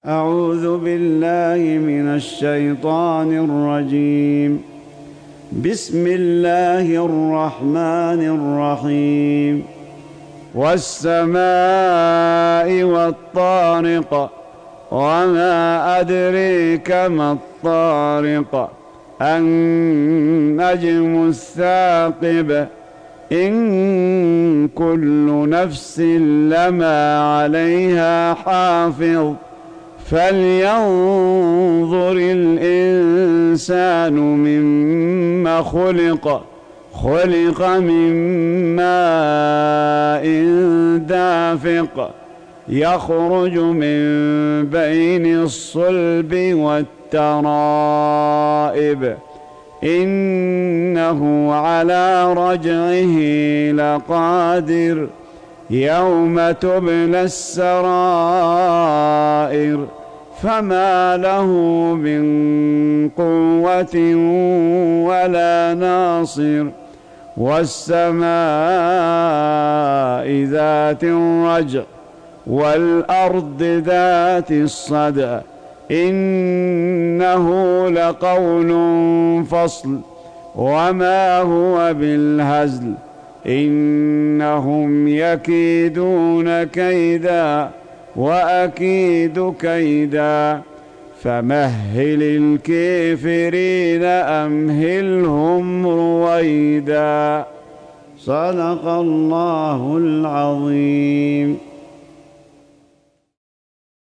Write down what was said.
أعوذ بالله من الشيطان الرجيم. بسم الله الرحمن الرحيم. والسماء والطارق وما أدريك ما الطارق النجم الثاقب إن كل نفس لما عليها حافظ فلينظر الإنسان مما خلق من ماء دافق يخرج من بين الصلب والترائب إنه على رجعه لقادر يوم تبلى السرائر فما له من قوة ولا ناصر والسماء ذات الرجع والأرض ذات الصدع إنه لقول فصل وما هو بالهزل إنهم يكيدون كيدا وأكيد كيدا فمهل الكافرين أمهلهم رويدا. صدق الله العظيم.